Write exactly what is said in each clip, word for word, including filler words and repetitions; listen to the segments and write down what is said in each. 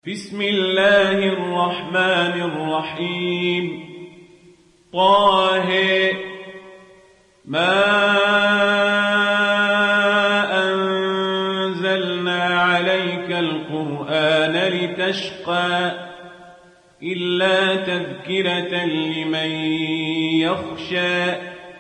بسم الله الرحمن الرحيم. طه ما أنزلنا عليك القرآن لتشقى إلا تذكرة لمن يخشى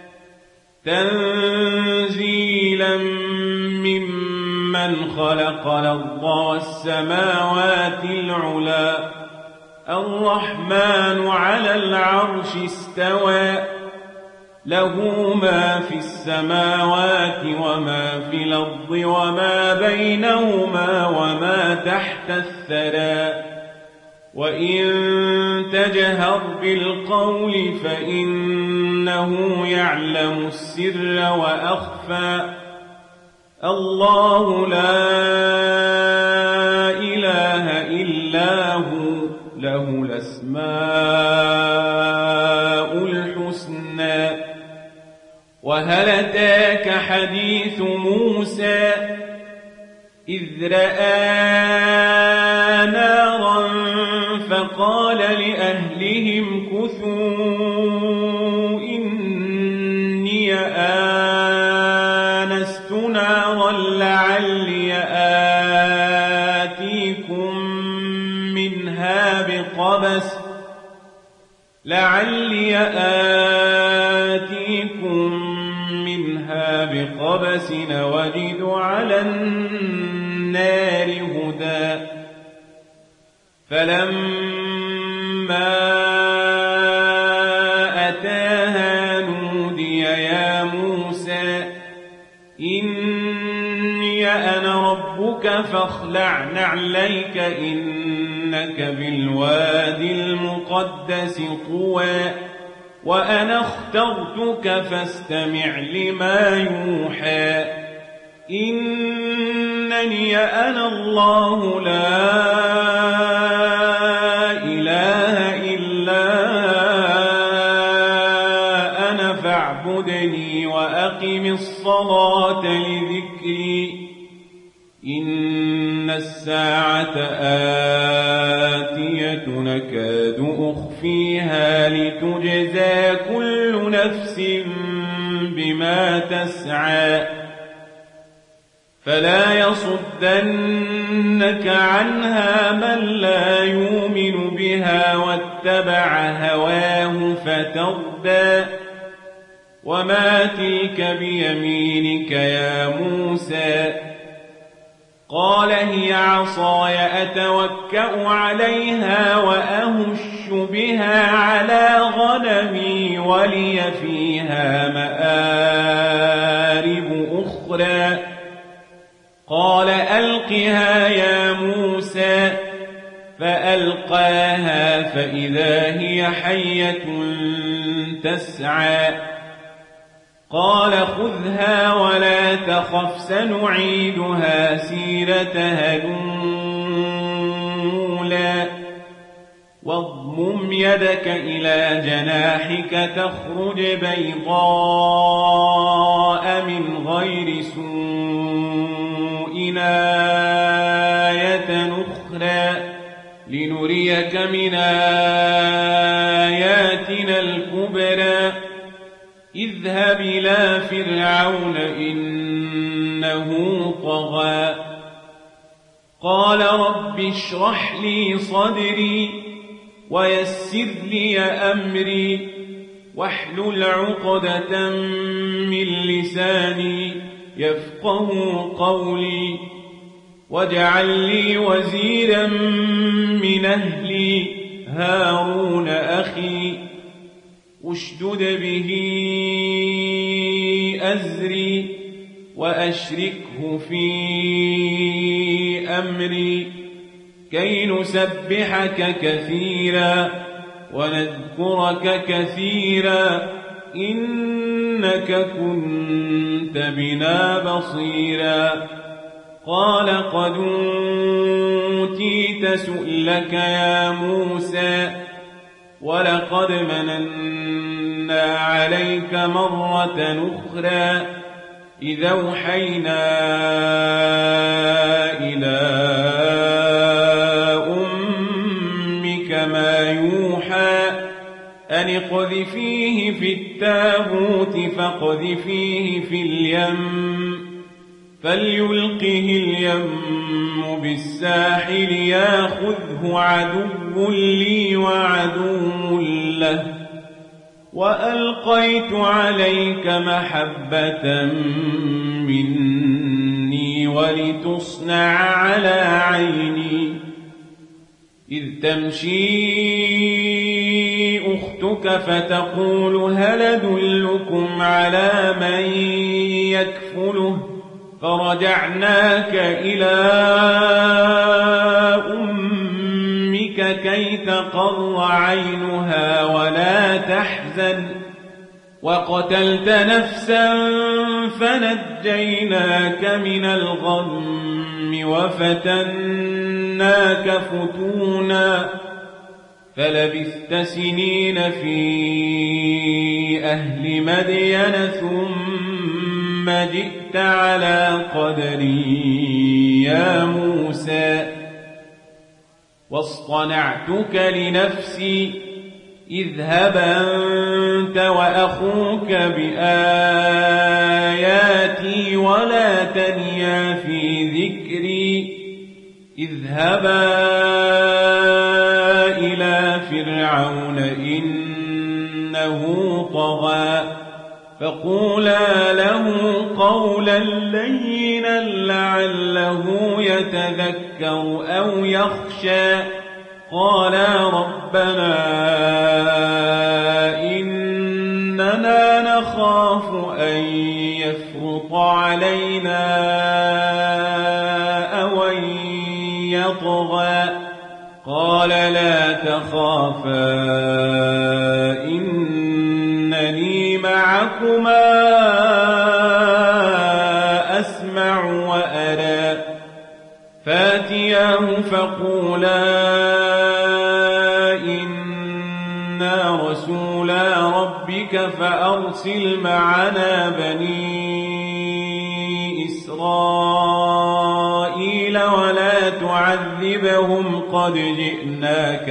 تنزيلا ممن خلق الأرض والسماوات العلى الرحمن على العرش استوى له ما في السماوات وما في الأرض وما بينهما وما تحت الثرى وإن تجهر بالقول فإنه يعلم السر وأخفى الله لا إله إلا هو له الأسماء الحسنى. وهل أتاك حديث موسى إذ رأى نارا فقال لأهلهم كثوا إني آنست نارا لعلي آتيكم منها بقبس لعلي آتيكم منها بقبس وجد على النار هدى. فلما أتاها نودي يا موسى إني أنا ربك فاخلع نعليك إنك بالوادي المقدس طوى وأنا اخترتك فاستمع لما يوحى إنني أنا الله لا إله إلا أنا فاعبدني وأقم الصلاة لذكري إن الساعة آتية نكاد أخفيها لتجزى كل نفس بما تسعى فلا يصدنك عنها من لا يؤمن بها واتبع هواه فتردى. وما تلك بيمينك يا موسى قال هي عصاي أتوكأ عليها وأهش بها على غنمي ولي فيها مآرب أخرى قال ألقها يا موسى فألقاها فإذا هي حية تسعى قال خذها ولا تخف سنعيدها سيرتها الأولى واضمم يدك إلى جناحك تخرج بيضاء من غير سوء آية أخرى لنريك من آياتنا الكبرى اذهب إلى فرعون إنه طغى قال رب اشرح لي صدري ويسر لي أمري واحلل عقدة من لساني يفقه قولي واجعل لي وزيرا من أهلي هارون أخي اشدد به أزري وأشركه في أمري كي نسبحك كثيرا ونذكرك كثيرا إنك كنت بنا بصيرا قال قد أوتيت سؤلك يا موسى ولقد مننا عليك مرة أخرى إذا أوحينا إلى أم كما يوحى أن اقذفيه في التابوت فاقذفيه في اليم فليلقه اليم بالساحل ياخذه عدو لي وعدو له وألقيت عليك محبة مني ولتصنع على عيني إذ تمشي أختك فتقول هل أدلكم على من يكفله فرجعناك إلى أمك كي تقر عينها ولا تحزن وقتلت نفسا فنجيناك من الغم وفتناك فتونا فلبثت سنين في أهل مدين ثم جئت على قدري يا موسى واصطنعتك لنفسي اذهب أنت وأخوك بآياتي ولا تنيا في ذكري اذهبا إلى فرعون إنه طغى فقولا له قولا لينا لعله يتذكر أو يخشى قالا ربنا إننا نخاف أن يفرط علينا أو أن يطغى قال لا تخافا إنني معكما أسمع وأرى فاتياه فقولا إنا رسولا ربك فأرسل معنا بني إسرائيل ولا تعذبهم قد جئناك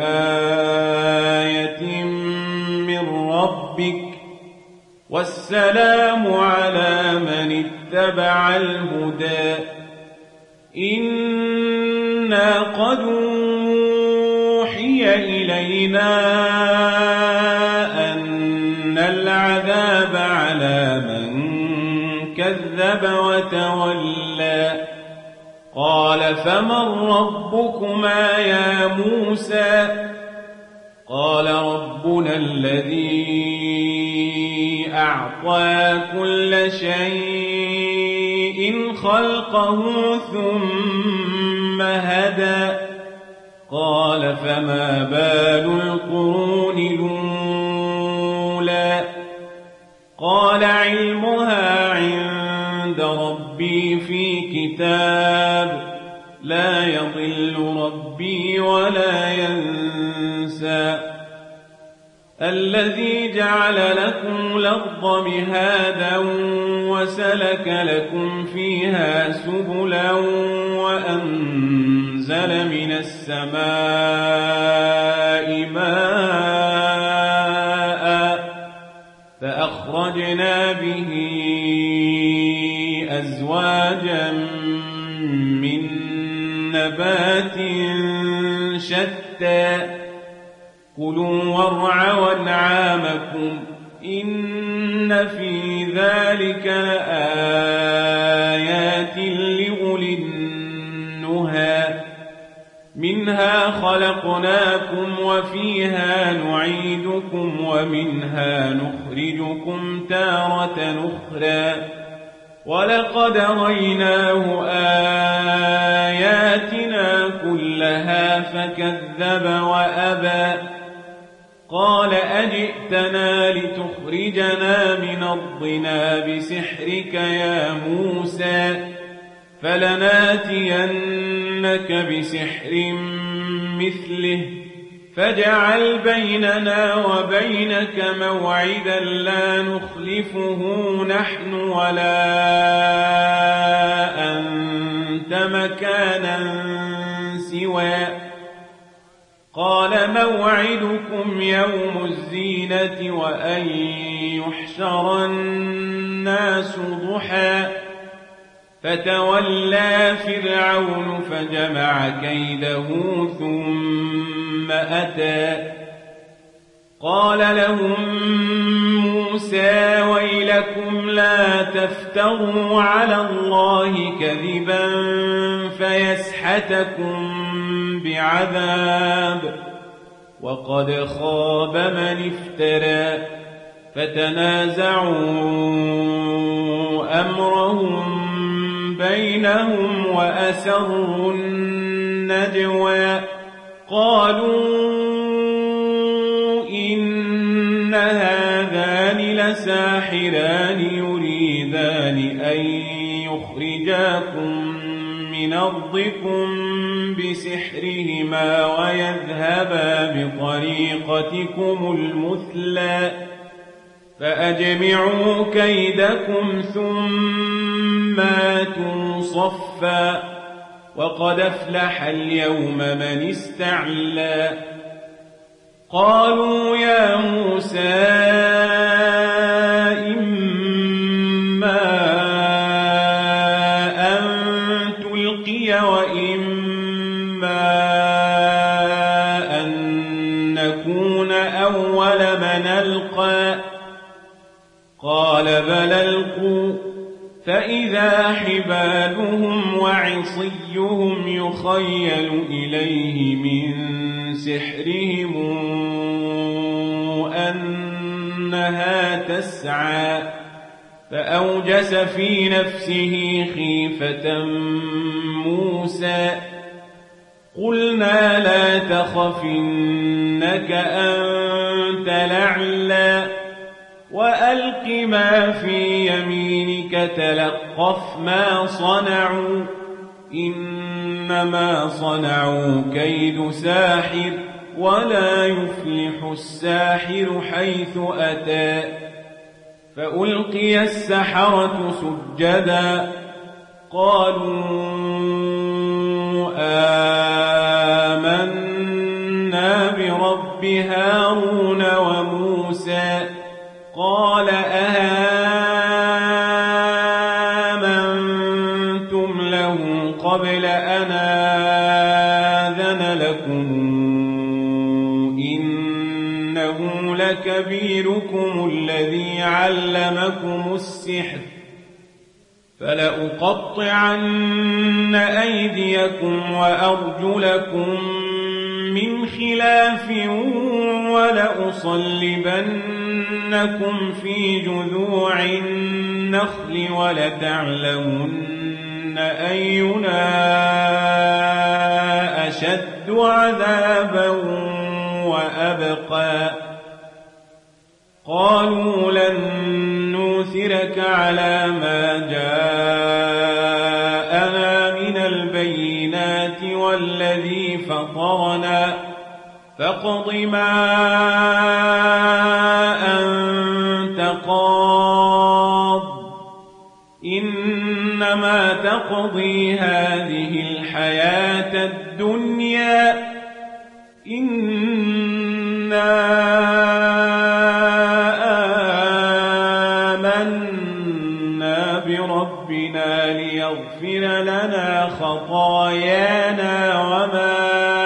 بآية من ربك والسلام على من اتبع الهدى إنا قد أوحي إلينا أن العذاب على من كذب وتولى قال فمن ربكما يا موسى قال ربنا الذي أعطى كل شيء خلقه ثم هدى قال فما بال القرون الأولى قال علمها عند ربي في كتاب لا يضل ربي ولا ينسى الذي جعل لكم الأرض مهادا وسلك لكم فيها سبلا وأنزل من السماء ماء فأخرجنا به أزواجا من نبات شتى كلوا وارعوا أنعامكم إن في ذلك لآيات لأولي النهى منها خلقناكم وفيها نعيدكم ومنها نخرجكم تارة أخرى ولقد ريناه آياتنا كلها فكذب وأبى قال أجئتنا لتخرجنا من أرضنا بسحرك يا موسى فلناتينك بسحر مثله فاجعل بيننا وبينك موعدا لا نخلفه نحن ولا أنت مكانا سوى قال موعدكم يوم الزينة وأن يحشر الناس ضحى فتولى فرعون فجمع كيده ثم أتى قال لهم موسى ويلكم لا تفتروا على الله كذبا فيسحتكم بعذاب وقد خاب من افترى فتنازعوا أمرهم بينهم وأسروا النجوى قالوا إن هذان لساحران يريدان أن يخرجاكم من أرضكم بسحرهما ويذهبا بطريقتكم المثلى فأجمعوا كيدكم ثم آتوا صفا وقد أفلح اليوم من استعلى قالوا يا موسى إما أن تلقي وإما أن نكون أول من ألقى قال بل ألقوا فإذا حبالهم وعصيهم يخيل إليه من سحرهم أنها تسعى فأوجس في نفسه خيفة موسى قلنا لا تخف إنك أنت الأعلى وألق ما في يمينك تلقف ما صنعوا إنما صنعوا كيد ساحر ولا يفلح الساحر حيث أتى فألقي السحرة سجدا قالوا آمنا برب هارون وموسى قال آمنتم له قبل أن آذن لكم إنه لكبيركم الذي علمكم السحر فلأقطعن أيديكم وأرجلكم من خلاف ولأصلبنكم في جذوع النخل ولتعلمن أينا أشد عذابا وأبقى قالوا لن نوثرك على ما جاءنا من البينات والذي فطرنا فاقض ما أنت قاض إنما تقضي هذه الحياة الدنيا إنا آمنا بربنا ليغفر لنا خطايانا وما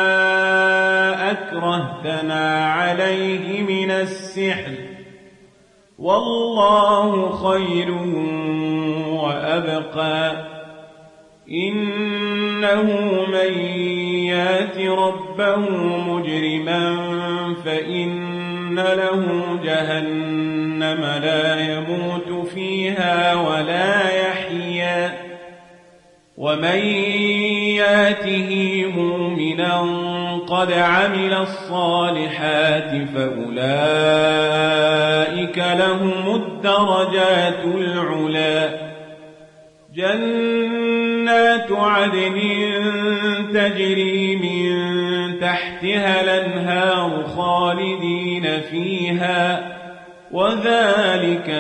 أكرهتنا عليه من السحر والله خير وأبقى إنه من يات ربه مجرما فإن له جهنم لا يموت فيها ولا يحيا ومن ياته مؤمنا قد عمل الصالحات فأولئك لهم الدرجات العلا جنات عدن تجري من تحتها الأنهار خالدين فيها وذلك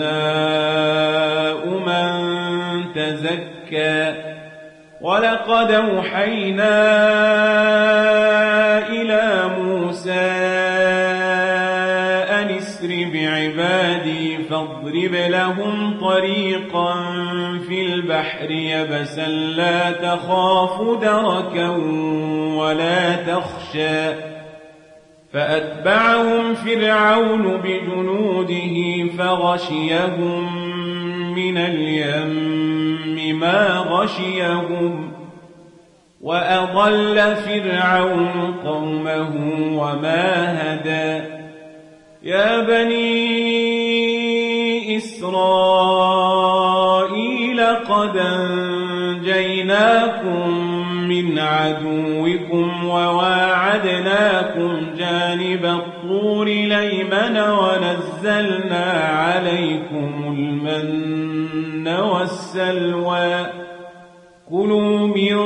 جزاء من تزكى ولقد أوحينا إلى فاضرب لهم طريقا في البحر يبسا لا تخاف دركا ولا تخشى فأتبعهم فرعون بجنوده فغشيهم من اليم ما غشيهم وأضل فرعون قومه وما هدى يا بني إسرائيل قد أنجيناكم من عدوكم وواعدناكم جانب الطور الأيمن ونزلنا عليكم المن والسلوى كلوا من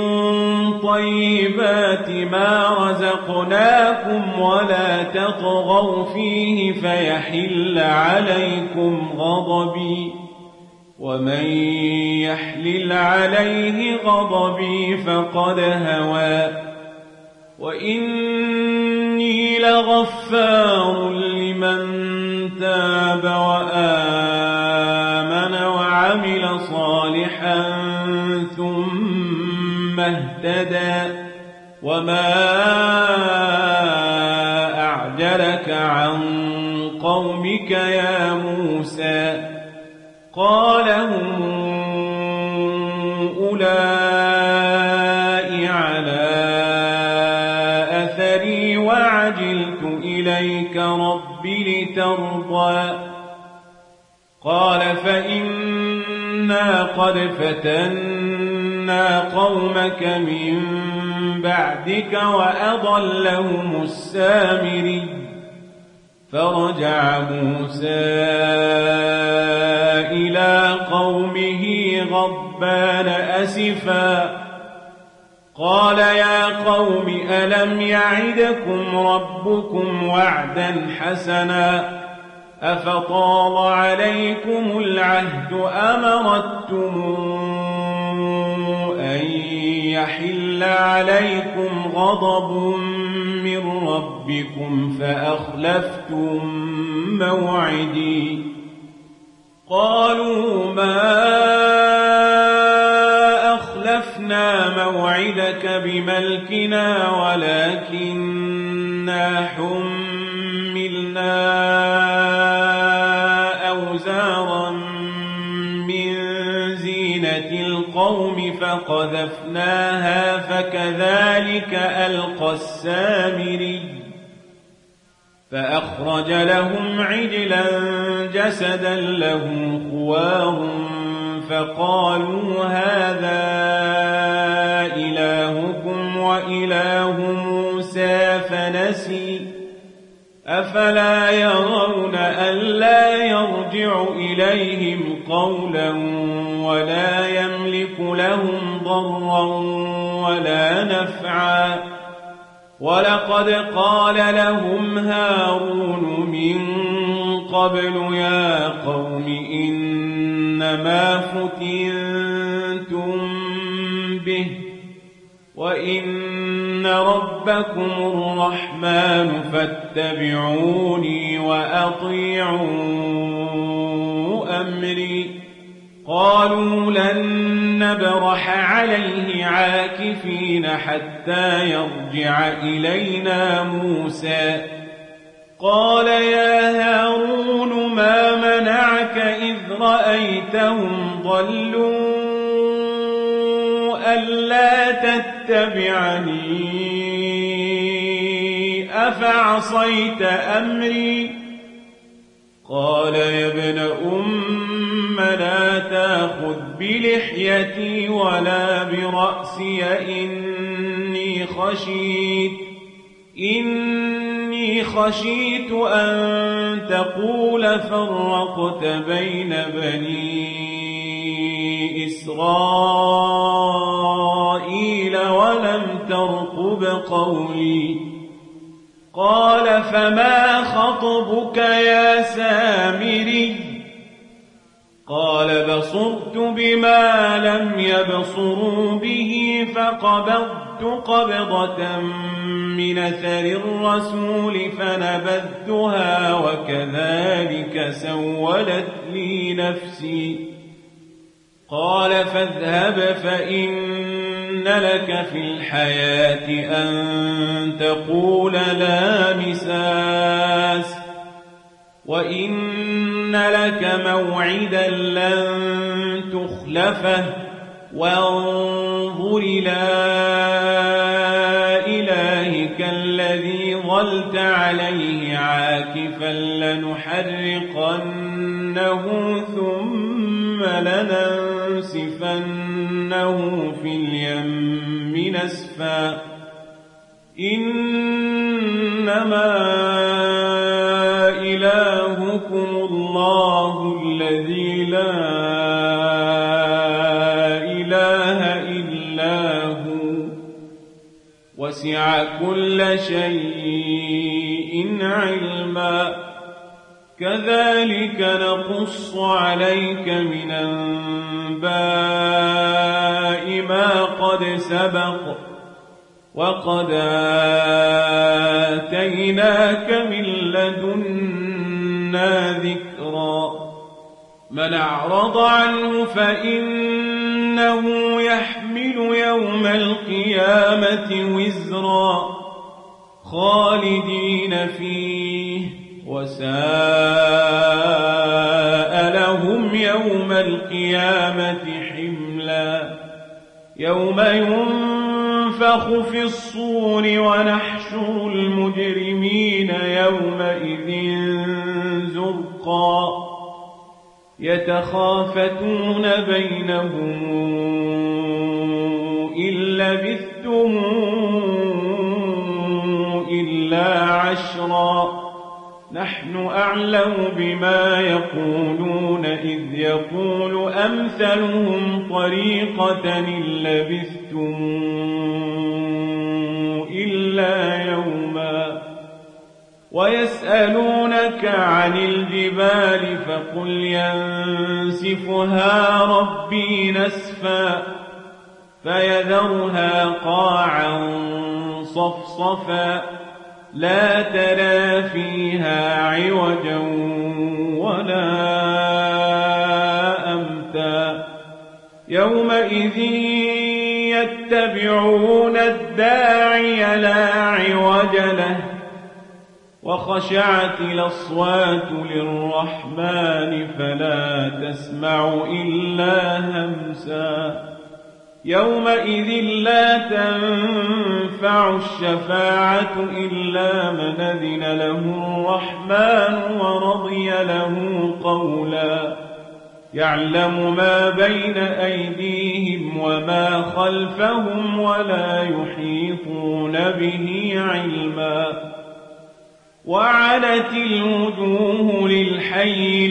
طيبات ما رزقناكم ولا تطغوا فيه فيحل عليكم غضبي ومن يحلل عليه غضبي فقد هوى وإني لغفار لمن تاب وآمن وعمل صالحا ثم اهتدى وما أعجلك عن قومك يا موسى قال هم أولئك على أثري وعجلت إليك رب لترضى قال فإنا قد فتنا قومك من بعدك وأضلهم السامري فرجع موسى إلى قومه غضبان أسفا قال يا قوم ألم يعدكم ربكم وعدا حسنا أفطال عليكم العهد أمرتم أن يحل عليكم غضب من ربكم فأخلفتم موعدي قالوا ما أخلفنا موعدك بملكنا ولكننا حملنا أوزارا من زينة القوم فقذفناها فكذلك ألقى السامري فأخرج لهم عجلا جسدا له خوار فقالوا هذا إلهكم وإله موسى فنسي أفلا يرون ألا يرجع إليهم قولا ولا يملك لهم ضرا ولا نفعا ولقد قال لهم هارون من قبل يا قوم إنما فتنتم به وإن ربكم الرحمن فاتبعوني وأطيعوا أمري قالوا لن نبرح عليه عاكفين حتى يرجع إلينا موسى قال يا هارون ما منعك إذ رأيتهم ضلوا ألا تتبعني أفعصيت أمري قال يا ابن أم لا تأخذ بلحيتي ولا برأسي إني خشيت إني خشيت أن تقول فرقت بين بني إسرائيل ولم ترقب قولي قال فما خطبك يا سامري قال بصرت بما لم يبصروا به فقبضت فقبضت قبضة من أثر الرسول فنبذتها وكذلك سولت لي نفسي. قال فاذهب فإن لك في الحياة أن تقول لا مساس وإن لك موعدا لن تخلفه وانظر إلى إلهك الذي ظلت عليه عاكفا لنحرقنه ثم لننسفنه في اليم نسفا إنما إلهكم الله الذي لا إله إلا هو وسع كل شيء علما كذلك نقص عليك من أنباء ما قد سبق وقد آتيناك من لدنا ذكرا من أعرض عنه فإنه يحمل يوم القيامة وزرا خالدين فيه وساء لهم يوم القيامة حملا يوم ينفخ في الصور ونحشر المجرمين يومئذ زرقا يتخافتون بينهم إن لبثتم إلا عشرا نحن أعلم بما يقولون إذ يقول أمثلهم طريقة إن لبثتم إلا يوما ويسألونك عن الجبال فقل ينسفها ربي نسفا فيذرها قاعا صفصفا لا ترى فيها عوجا ولا أمتا يومئذ يتبعون الداعي لا عوج له وخشعت الأصوات للرحمن فلا تسمع إلا همسا يومئذ لا تنفع الشفاعة إلا من أذن له الرحمن ورضي له قولا يعلم ما بين أيديهم وما خلفهم ولا يحيطون به علما وعنت الوجوه للحي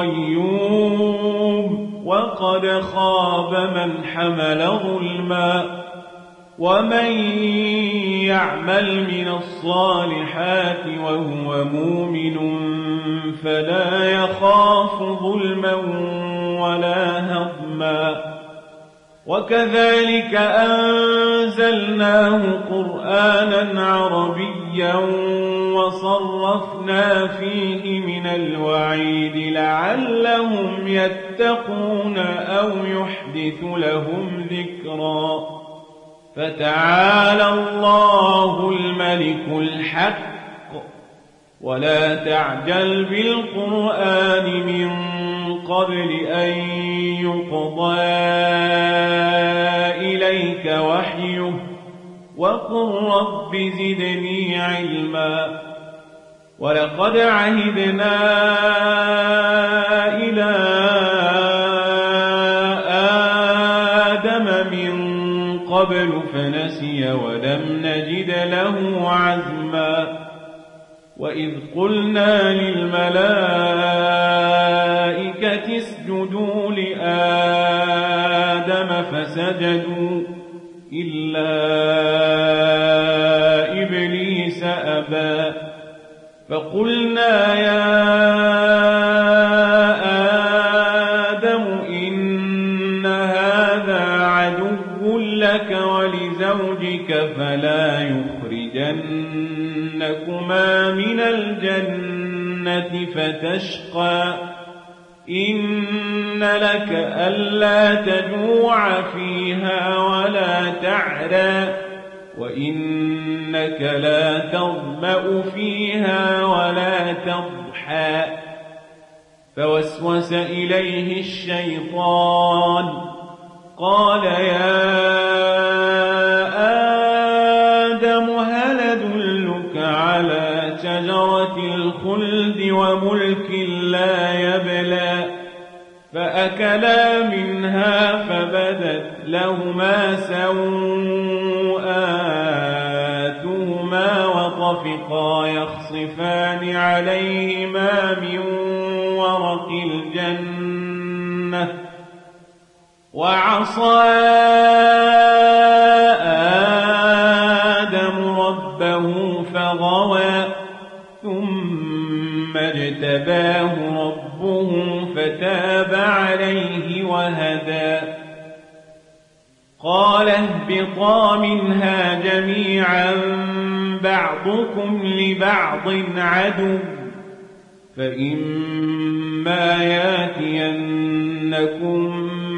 القيوم وقد خاب من حمل ظلما ومن يعمل من الصالحات وهو مؤمن فلا يخاف ظلما ولا هضما وكذلك أنزلناه قرآنا عربيا وصرفنا فيه من الوعيد لعلهم يتقون أو يحدث لهم ذكرا فتعالى الله الملك الحق ولا تعجل بالقرآن من قبل أن يقضى إليك وحيه وقل رب زدني علما ولقد عهدنا إلى آدم من قبل فنسي ولم نجد له عزما وإذ قلنا للملائكة اسجدوا لآدم فسجدوا إلا إبليس أبى فقلنا يا آدم إن هذا عدو لك ولزوجك لنخرجنكما من الجنة فتشقى إن لك ألا تجوع فيها ولا تعرى وإنك لا تظمأ فيها ولا تضحى فوسوس إليه الشيطان قال يا آدم هل أدلك على شجرة الخلد وملك لا يبلى فأكلا منها فبدت لهما سوآتهما وطفقا يخصفان عليهما من ورق الجنة وعصى آدم ربه فغوى ثم اجتباه ربه فتاب عليه وهدى قال اهبطا منها جميعا بعضكم لبعض عدو فإما ياتينكم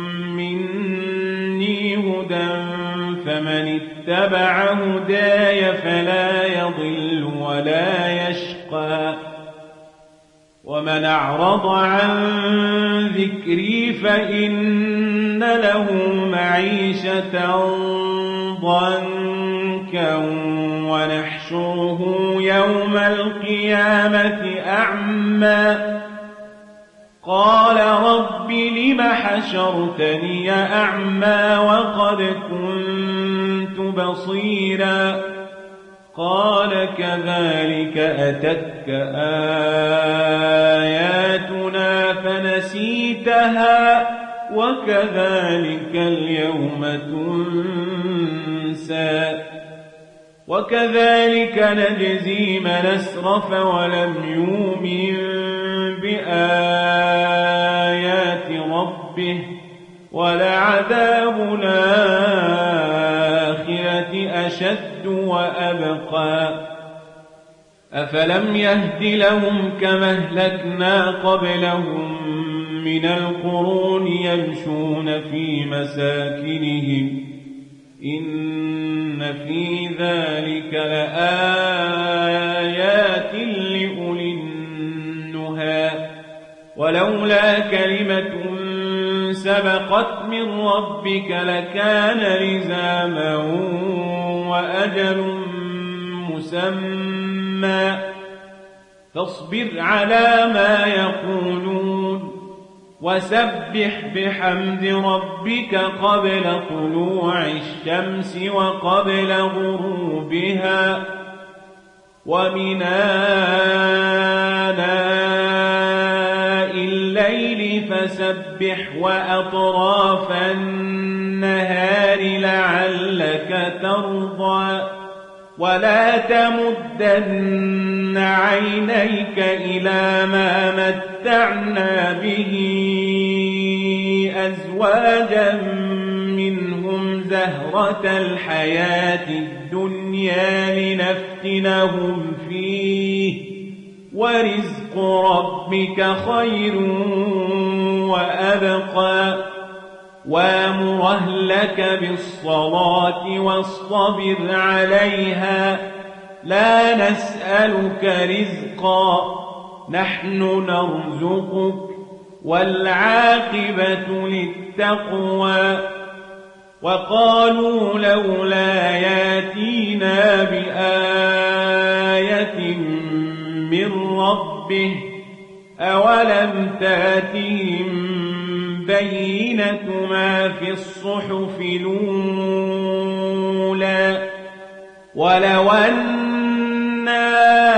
مني هدى فمن اتبع هداي فلا يضل ولا يشقى ومن أعرض عن ذكري فإن له معيشة ضنكا ونحشره يوم القيامة أعمى قال رب لم حشرتني أعمى وقد كنت بصيرا قال كذلك أتتك آياتنا فنسيتها وكذلك اليوم تنسى وكذلك نجزي من أسرف ولم يؤمن بآيات ربه ولعذاب الآخرة أشد وأبقى أفلم يهد لهم كما أهلكنا قبلهم من القرون يمشون في مساكنهم إن في ذلك لآيات لأولي النهى ولولا كلمة سبقت من ربك لكان لزاما وأجل مسمى فاصبر على ما يقولون وسبح بحمد ربك قبل طلوع الشمس وقبل غروبها ومن آناء الليل فسبح وأطراف النهار لعلك ترضى ولا تمدن عينيك إلى ما متعنا به أزواجا منهم زهرة الحياة الدنيا لنفتنهم فيه ورزق ربك خير وأبقى وامر أهلك بالصلاة واصطبر عليها لا نسألك رزقا نحن نرزقك والعاقبة للتقوى وقالوا لولا ياتينا بآية من ربه أولم تاتهم بينة ما في الصحف الأولى ولو أنا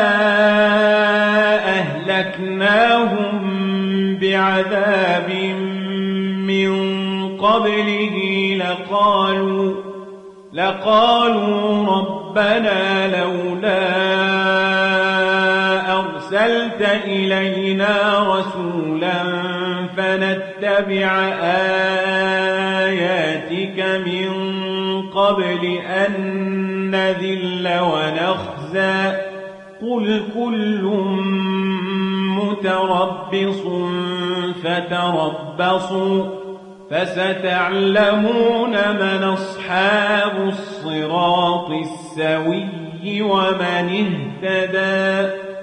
أهلكناهم بعذاب من قبله لقالوا لقالوا ربنا لولا أرسلت إلينا رسولا فنتبع آياتك من قبل أن نذل ونخزى بأسا قل كل متربص فتربصوا فستعلمون من أصحاب الصراط السوي ومن اهتدى.